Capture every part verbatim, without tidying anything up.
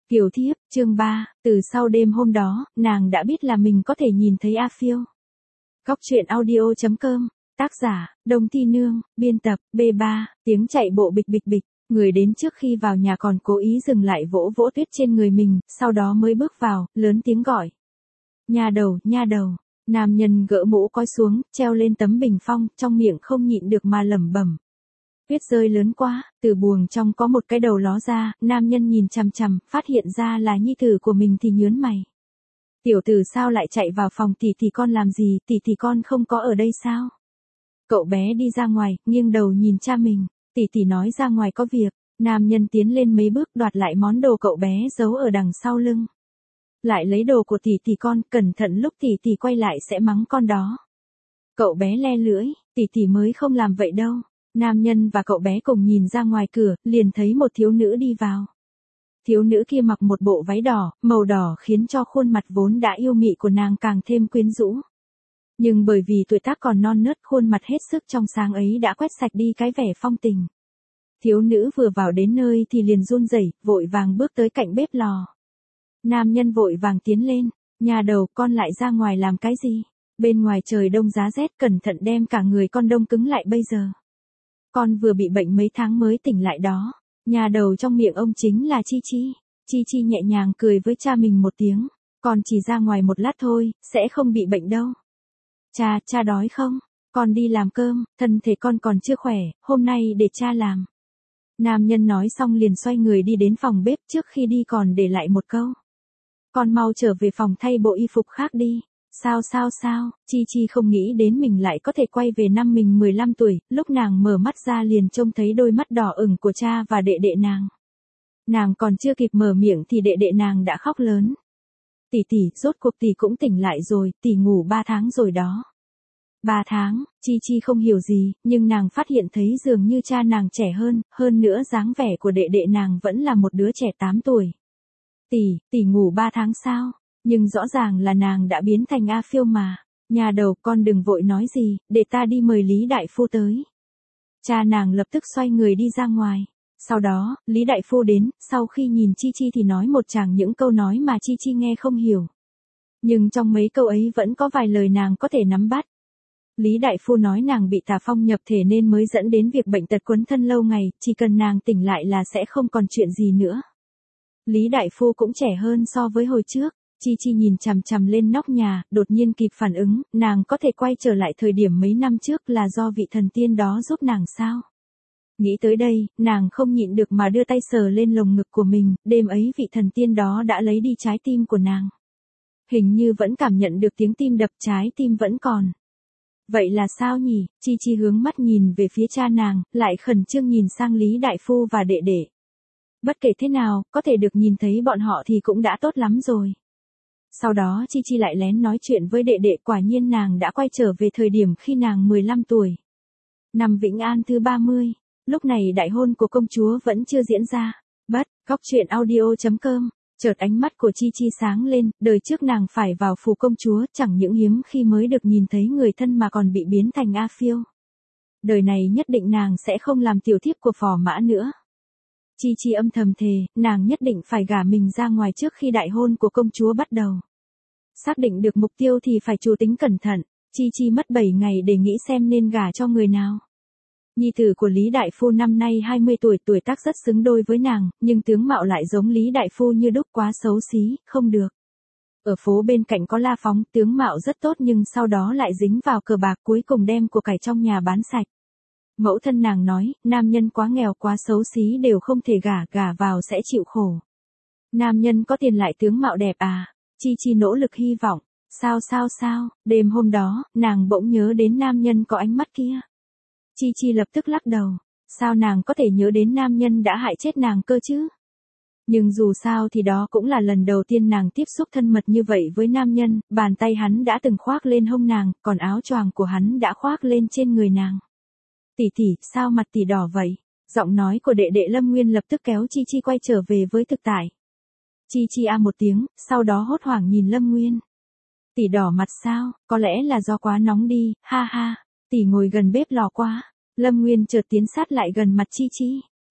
Kiều thiếp, chương ba, từ sau đêm hôm đó, nàng đã biết là mình có thể nhìn thấy A Phiêu. Góc truyện audio chấm com, tác giả, Đông Ti Nương, biên tập, B ba, tiếng chạy bộ bịch bịch bịch, người đến trước khi vào nhà còn cố ý dừng lại vỗ vỗ tuyết trên người mình, sau đó mới bước vào, lớn tiếng gọi. Nha đầu, nha đầu, nam nhân gỡ mũ coi xuống, treo lên tấm bình phong, trong miệng không nhịn được mà lẩm bẩm. Tuyết rơi lớn quá, từ buồng trong có một cái đầu ló ra, nam nhân nhìn chằm chằm, phát hiện ra là nhi tử của mình thì nhớn mày. Tiểu tử sao lại chạy vào phòng tỷ tỷ con làm gì, tỷ tỷ con không có ở đây sao? Cậu bé đi ra ngoài, nghiêng đầu nhìn cha mình, tỷ tỷ nói ra ngoài có việc, nam nhân tiến lên mấy bước đoạt lại món đồ cậu bé giấu ở đằng sau lưng. Lại lấy đồ của tỷ tỷ con, cẩn thận lúc tỷ tỷ quay lại sẽ mắng con đó. Cậu bé le lưỡi, tỷ tỷ mới không làm vậy đâu. Nam nhân và cậu bé cùng nhìn ra ngoài cửa, liền thấy một thiếu nữ đi vào. Thiếu nữ kia mặc một bộ váy đỏ, màu đỏ khiến cho khuôn mặt vốn đã yêu mị của nàng càng thêm quyến rũ. Nhưng bởi vì tuổi tác còn non nớt, khuôn mặt hết sức trong sáng ấy đã quét sạch đi cái vẻ phong tình. Thiếu nữ vừa vào đến nơi thì liền run rẩy, vội vàng bước tới cạnh bếp lò. Nam nhân vội vàng tiến lên, nhà đầu, con lại ra ngoài làm cái gì? Bên ngoài trời đông giá rét, cẩn thận đem cả người con đông cứng lại bây giờ. Con vừa bị bệnh mấy tháng mới tỉnh lại đó. Nhà đầu trong miệng ông chính là Chi Chi. Chi Chi nhẹ nhàng cười với cha mình một tiếng. Con chỉ ra ngoài một lát thôi, sẽ không bị bệnh đâu. Cha, cha đói không? Con đi làm cơm, thân thể con còn chưa khỏe, hôm nay để cha làm. Nam nhân nói xong liền xoay người đi đến phòng bếp, trước khi đi còn để lại một câu. Con mau trở về phòng thay bộ y phục khác đi. Sao sao sao, Chi Chi không nghĩ đến mình lại có thể quay về năm mình mười lăm tuổi, lúc nàng mở mắt ra liền trông thấy đôi mắt đỏ ửng của cha và đệ đệ nàng. Nàng còn chưa kịp mở miệng thì đệ đệ nàng đã khóc lớn. Tỷ tỷ, rốt cuộc tỷ cũng tỉnh lại rồi, tỷ ngủ ba tháng rồi đó. Ba tháng, Chi Chi không hiểu gì, nhưng nàng phát hiện thấy dường như cha nàng trẻ hơn, hơn nữa dáng vẻ của đệ đệ nàng vẫn là một đứa trẻ tám tuổi. Tỷ, tỷ ngủ ba tháng sao? Nhưng rõ ràng là nàng đã biến thành A Phiêu mà. Nhà đầu, con đừng vội nói gì, để ta đi mời Lý Đại Phu tới. Cha nàng lập tức xoay người đi ra ngoài. Sau đó, Lý Đại Phu đến, sau khi nhìn Chi Chi thì nói một tràng những câu nói mà Chi Chi nghe không hiểu. Nhưng trong mấy câu ấy vẫn có vài lời nàng có thể nắm bắt. Lý Đại Phu nói nàng bị tà phong nhập thể nên mới dẫn đến việc bệnh tật quấn thân lâu ngày, chỉ cần nàng tỉnh lại là sẽ không còn chuyện gì nữa. Lý Đại Phu cũng trẻ hơn so với hồi trước. Chi Chi nhìn chằm chằm lên nóc nhà, đột nhiên kịp phản ứng, nàng có thể quay trở lại thời điểm mấy năm trước là do vị thần tiên đó giúp nàng sao? Nghĩ tới đây, nàng không nhịn được mà đưa tay sờ lên lồng ngực của mình, đêm ấy vị thần tiên đó đã lấy đi trái tim của nàng. Hình như vẫn cảm nhận được tiếng tim đập, trái tim vẫn còn. Vậy là sao nhỉ? Chi Chi hướng mắt nhìn về phía cha nàng, lại khẩn trương nhìn sang Lý Đại Phu và đệ đệ. Bất kể thế nào, có thể được nhìn thấy bọn họ thì cũng đã tốt lắm rồi. Sau đó Chi Chi lại lén nói chuyện với đệ đệ, quả nhiên nàng đã quay trở về thời điểm khi nàng mười lăm tuổi. Năm Vĩnh An thứ ba mươi, lúc này đại hôn của công chúa vẫn chưa diễn ra. Bất, góc truyện audio chấm com, chợt ánh mắt của Chi Chi sáng lên, đời trước nàng phải vào phủ công chúa, chẳng những hiếm khi mới được nhìn thấy người thân mà còn bị biến thành A Phiêu. Đời này nhất định nàng sẽ không làm tiểu thiếp của phò mã nữa. Chi Chi âm thầm thề, nàng nhất định phải gả mình ra ngoài trước khi đại hôn của công chúa bắt đầu. Xác định được mục tiêu thì phải chủ tính cẩn thận, Chi Chi mất bảy ngày để nghĩ xem nên gả cho người nào. Nhi tử của Lý Đại Phu năm nay hai mươi tuổi, tuổi tác rất xứng đôi với nàng, nhưng tướng mạo lại giống Lý Đại Phu như đúc, quá xấu xí, không được. Ở phố bên cạnh có La Phóng, tướng mạo rất tốt nhưng sau đó lại dính vào cờ bạc, cuối cùng đem của cải trong nhà bán sạch. Mẫu thân nàng nói, nam nhân quá nghèo quá xấu xí đều không thể gả, gả vào sẽ chịu khổ. Nam nhân có tiền lại tướng mạo đẹp à? Chi Chi nỗ lực hy vọng. Sao sao sao, đêm hôm đó, nàng bỗng nhớ đến nam nhân có ánh mắt kia. Chi Chi lập tức lắc đầu. Sao nàng có thể nhớ đến nam nhân đã hại chết nàng cơ chứ? Nhưng dù sao thì đó cũng là lần đầu tiên nàng tiếp xúc thân mật như vậy với nam nhân, bàn tay hắn đã từng khoác lên hông nàng, còn áo choàng của hắn đã khoác lên trên người nàng. Tỷ tỷ, sao mặt tỷ đỏ vậy? Giọng nói của đệ đệ Lâm Nguyên lập tức kéo Chi Chi quay trở về với thực tại. Chi Chi a một tiếng, sau đó hốt hoảng nhìn Lâm Nguyên. Tỷ đỏ mặt sao, có lẽ là do quá nóng đi, ha ha, tỷ ngồi gần bếp lò quá. Lâm Nguyên chợt tiến sát lại gần mặt Chi Chi.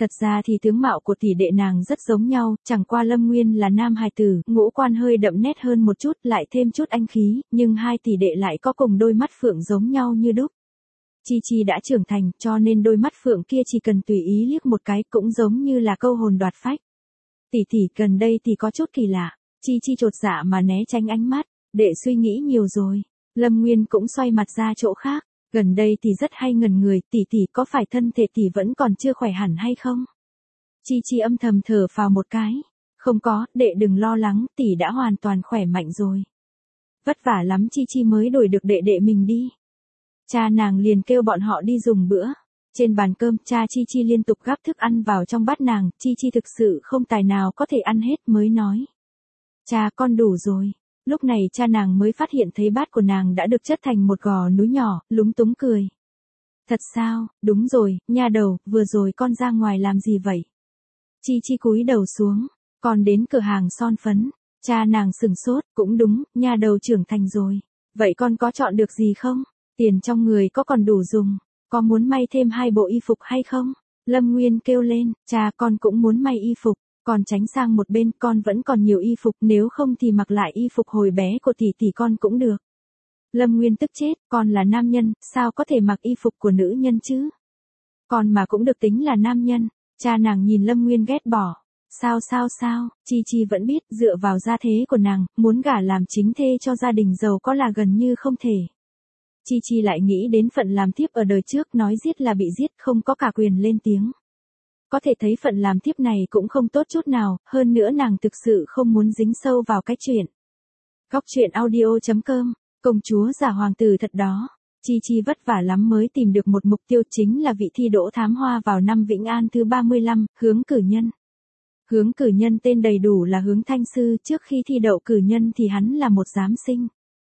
Thật ra thì tướng mạo của tỷ đệ nàng rất giống nhau, chẳng qua Lâm Nguyên là nam hài tử, ngũ quan hơi đậm nét hơn một chút, lại thêm chút anh khí, nhưng hai tỷ đệ lại có cùng đôi mắt phượng giống nhau như đúc. Chi Chi đã trưởng thành, cho nên đôi mắt phượng kia chỉ cần tùy ý liếc một cái cũng giống như là câu hồn đoạt phách. Tỷ tỷ gần đây thì có chút kỳ lạ, Chi Chi chột dạ mà né tránh ánh mắt, đệ suy nghĩ nhiều rồi. Lâm Nguyên cũng xoay mặt ra chỗ khác, gần đây thì rất hay ngẩn người, tỷ tỷ có phải thân thể tỷ vẫn còn chưa khỏe hẳn hay không? Chi Chi âm thầm thở phào một cái, không có, đệ đừng lo lắng, tỷ đã hoàn toàn khỏe mạnh rồi. Vất vả lắm Chi Chi mới đổi được đệ đệ mình đi. Cha nàng liền kêu bọn họ đi dùng bữa. Trên bàn cơm, cha Chi Chi liên tục gắp thức ăn vào trong bát nàng, Chi Chi thực sự không tài nào có thể ăn hết mới nói. Cha con đủ rồi. Lúc này cha nàng mới phát hiện thấy bát của nàng đã được chất thành một gò núi nhỏ, lúng túng cười. Thật sao, đúng rồi, nha đầu, vừa rồi con ra ngoài làm gì vậy? Chi Chi cúi đầu xuống, con đến cửa hàng son phấn. Cha nàng sừng sốt, cũng đúng, nha đầu trưởng thành rồi. Vậy con có chọn được gì không? Tiền trong người có còn đủ dùng, có muốn may thêm hai bộ y phục hay không? Lâm Nguyên kêu lên, cha con cũng muốn may y phục, con tránh sang một bên, con vẫn còn nhiều y phục, nếu không thì mặc lại y phục hồi bé của tỷ tỷ con cũng được. Lâm Nguyên tức chết, con là nam nhân, sao có thể mặc y phục của nữ nhân chứ? Con mà cũng được tính là nam nhân. Cha nàng nhìn Lâm Nguyên ghét bỏ. Sao sao sao, Chi Chi vẫn biết, dựa vào gia thế của nàng, muốn gả làm chính thê cho gia đình giàu có là gần như không thể. Chi Chi lại nghĩ đến phận làm thiếp ở đời trước, nói giết là bị giết, không có cả quyền lên tiếng. Có thể thấy phận làm thiếp này cũng không tốt chút nào, hơn nữa nàng thực sự không muốn dính sâu vào cái chuyện. Góc truyện audio chấm com, công chúa giả hoàng tử thật đó. Chi Chi vất vả lắm mới tìm được một mục tiêu, chính là vị thi đỗ thám hoa vào năm Vĩnh An thứ ba mươi lăm, Hướng Cử Nhân. Hướng Cử Nhân tên đầy đủ là Hướng Thanh Sư, trước khi thi đậu cử nhân thì hắn là một giám sinh.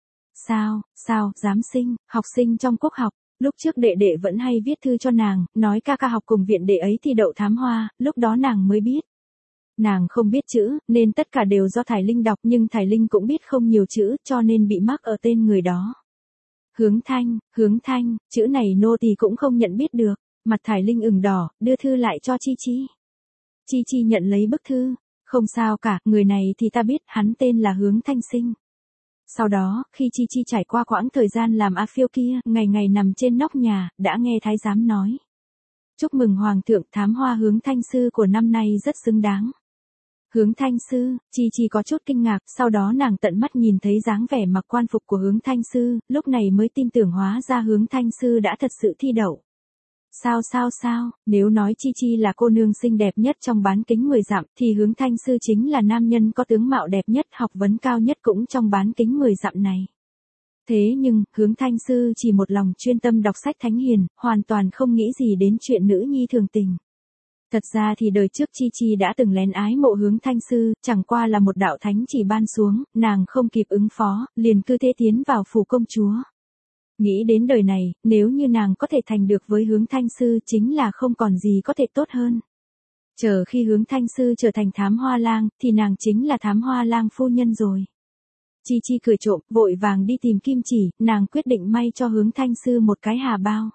Sao, sao, giám sinh, học sinh trong quốc học, lúc trước đệ đệ vẫn hay viết thư cho nàng, nói ca ca học cùng viện đệ ấy thi đậu thám hoa, lúc đó nàng mới biết. Nàng không biết chữ, nên tất cả đều do Thải Linh đọc, nhưng Thải Linh cũng biết không nhiều chữ, cho nên bị mắc ở tên người đó. Hướng Thanh, Hướng Thanh, chữ này nô tỳ cũng không nhận biết được, mặt Thải Linh ửng đỏ, đưa thư lại cho Chi Chi. Chi Chi nhận lấy bức thư, không sao cả, người này thì ta biết, hắn tên là Hướng Thanh Sinh. Sau đó, khi Chi Chi trải qua quãng thời gian làm A Phiêu kia, ngày ngày nằm trên nóc nhà, đã nghe thái giám nói. Chúc mừng Hoàng thượng, thám hoa Hướng Thanh Sư của năm nay rất xứng đáng. Hướng Thanh Sư, Chi Chi có chút kinh ngạc, sau đó nàng tận mắt nhìn thấy dáng vẻ mặc quan phục của Hướng Thanh Sư, lúc này mới tin tưởng hóa ra Hướng Thanh Sư đã thật sự thi đậu. Sao sao sao, nếu nói Chi Chi là cô nương xinh đẹp nhất trong bán kính mười dặm, thì Hướng Thanh Sư chính là nam nhân có tướng mạo đẹp nhất, học vấn cao nhất cũng trong bán kính mười dặm này. Thế nhưng, Hướng Thanh Sư chỉ một lòng chuyên tâm đọc sách thánh hiền, hoàn toàn không nghĩ gì đến chuyện nữ nhi thường tình. Thật ra thì đời trước Chi Chi đã từng lén ái mộ Hướng Thanh Sư, chẳng qua là một đạo thánh chỉ ban xuống, nàng không kịp ứng phó, liền cứ thế tiến vào phủ công chúa. Nghĩ đến đời này, nếu như nàng có thể thành được với Hướng Thanh Sư chính là không còn gì có thể tốt hơn. Chờ khi Hướng Thanh Sư trở thành thám hoa lang, thì nàng chính là thám hoa lang phu nhân rồi. Chi Chi cười trộm, vội vàng đi tìm kim chỉ, nàng quyết định may cho Hướng Thanh Sư một cái hà bao.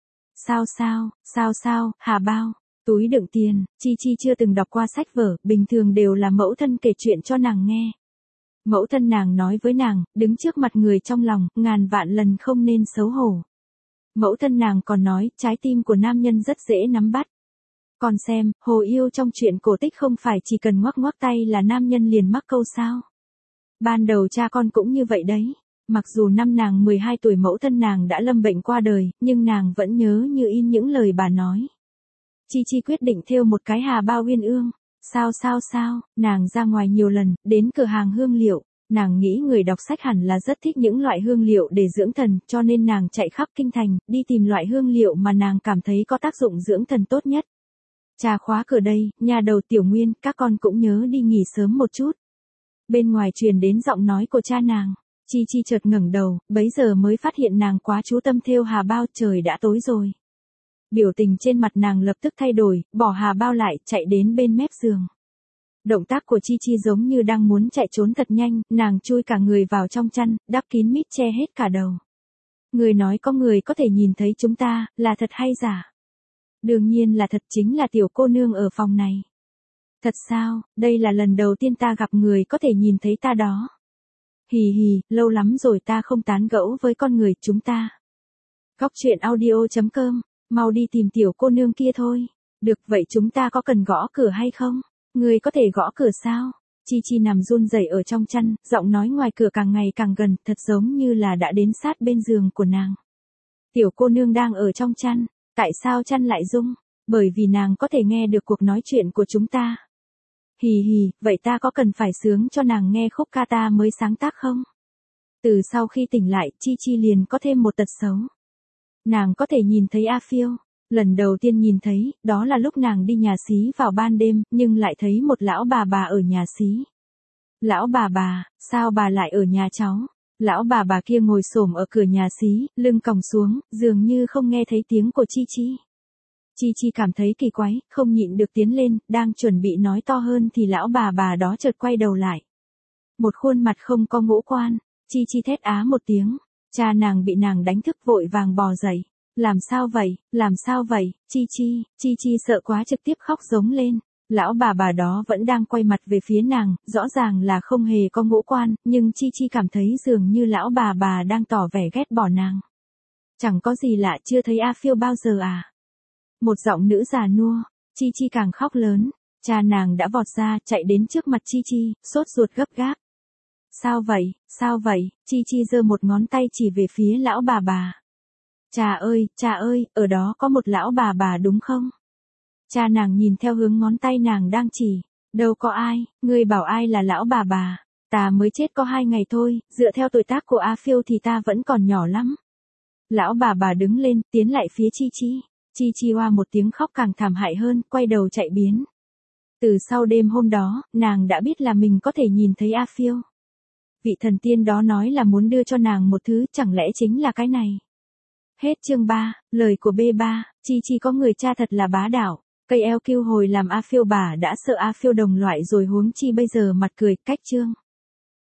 Sao sao, sao sao, hà bao, túi đựng tiền, Chi Chi chưa từng đọc qua sách vở, bình thường đều là mẫu thân kể chuyện cho nàng nghe. Mẫu thân nàng nói với nàng, đứng trước mặt người trong lòng, ngàn vạn lần không nên xấu hổ. Mẫu thân nàng còn nói, trái tim của nam nhân rất dễ nắm bắt. Còn xem, hồ yêu trong truyện cổ tích không phải chỉ cần ngoắc ngoắc tay là nam nhân liền mắc câu sao. Ban đầu cha con cũng như vậy đấy. Mặc dù năm nàng mười hai tuổi mẫu thân nàng đã lâm bệnh qua đời, nhưng nàng vẫn nhớ như in những lời bà nói. Chi Chi quyết định thêu một cái hà bao uyên ương. Sao sao sao, nàng ra ngoài nhiều lần, đến cửa hàng hương liệu, nàng nghĩ người đọc sách hẳn là rất thích những loại hương liệu để dưỡng thần, cho nên nàng chạy khắp kinh thành, đi tìm loại hương liệu mà nàng cảm thấy có tác dụng dưỡng thần tốt nhất. Cha khóa cửa đây, nhà đầu Tiểu Nguyên, các con cũng nhớ đi nghỉ sớm một chút. Bên ngoài truyền đến giọng nói của cha nàng, Chi Chi chợt ngẩng đầu, bấy giờ mới phát hiện nàng quá chú tâm thêu hà bao, trời đã tối rồi. Biểu tình trên mặt nàng lập tức thay đổi, bỏ hà bao lại, chạy đến bên mép giường. Động tác của Chi Chi giống như đang muốn chạy trốn thật nhanh, nàng chui cả người vào trong chăn, đắp kín mít che hết cả đầu. Người nói có người có thể nhìn thấy chúng ta, là thật hay giả? Đương nhiên là thật, chính là tiểu cô nương ở phòng này. Thật sao, đây là lần đầu tiên ta gặp người có thể nhìn thấy ta đó. Hì hì, lâu lắm rồi ta không tán gẫu với con người chúng ta. Góc truyện audio chấm com, mau đi tìm tiểu cô nương kia thôi. Được, vậy chúng ta có cần gõ cửa hay không? Người có thể gõ cửa sao? Chi Chi nằm run rẩy ở trong chăn, giọng nói ngoài cửa càng ngày càng gần, thật giống như là đã đến sát bên giường của nàng. Tiểu cô nương đang ở trong chăn, tại sao chăn lại rung? Bởi vì nàng có thể nghe được cuộc nói chuyện của chúng ta. Hì hì, vậy ta có cần phải sướng cho nàng nghe khúc ca ta mới sáng tác không? Từ sau khi tỉnh lại, Chi Chi liền có thêm một tật xấu. Nàng có thể nhìn thấy A Phiêu. Lần đầu tiên nhìn thấy, đó là lúc nàng đi nhà xí vào ban đêm, nhưng lại thấy một lão bà bà ở nhà xí. Lão bà bà, sao bà lại ở nhà cháu? Lão bà bà kia ngồi xổm ở cửa nhà xí, lưng còng xuống, dường như không nghe thấy tiếng của Chi Chi. Chi Chi cảm thấy kỳ quái, không nhịn được tiến lên, đang chuẩn bị nói to hơn thì lão bà bà đó chợt quay đầu lại. Một khuôn mặt không có ngũ quan, Chi Chi thét á một tiếng, cha nàng bị nàng đánh thức vội vàng bò dậy. Làm sao vậy, làm sao vậy, Chi Chi, Chi Chi sợ quá trực tiếp khóc giống lên. Lão bà bà đó vẫn đang quay mặt về phía nàng, rõ ràng là không hề có ngũ quan, nhưng Chi Chi cảm thấy dường như lão bà bà đang tỏ vẻ ghét bỏ nàng. Chẳng có gì lạ, chưa thấy A Phiêu bao giờ à? Một giọng nữ già nua, Chi Chi càng khóc lớn, cha nàng đã vọt ra, chạy đến trước mặt Chi Chi, sốt ruột gấp gáp. Sao vậy, sao vậy, Chi Chi giơ một ngón tay chỉ về phía lão bà bà. Cha ơi, cha ơi, ở đó có một lão bà bà đúng không? Cha nàng nhìn theo hướng ngón tay nàng đang chỉ, đâu có ai, ngươi bảo ai là lão bà bà, ta mới chết có hai ngày thôi, dựa theo tuổi tác của A Phiêu thì ta vẫn còn nhỏ lắm. Lão bà bà đứng lên, tiến lại phía Chi Chi, Chi Chi hoa một tiếng khóc càng thảm hại hơn, quay đầu chạy biến. Từ sau đêm hôm đó, nàng đã biết là mình có thể nhìn thấy A Phiêu. Vị thần tiên đó nói là muốn đưa cho nàng một thứ, chẳng lẽ chính là cái này? Hết chương ba, lời của bê ba, Chi Chi có người cha thật là bá đạo. Cây eo kêu hồi làm A Phiêu bà đã sợ A Phiêu đồng loại rồi huống chi bây giờ mặt cười, cách chương.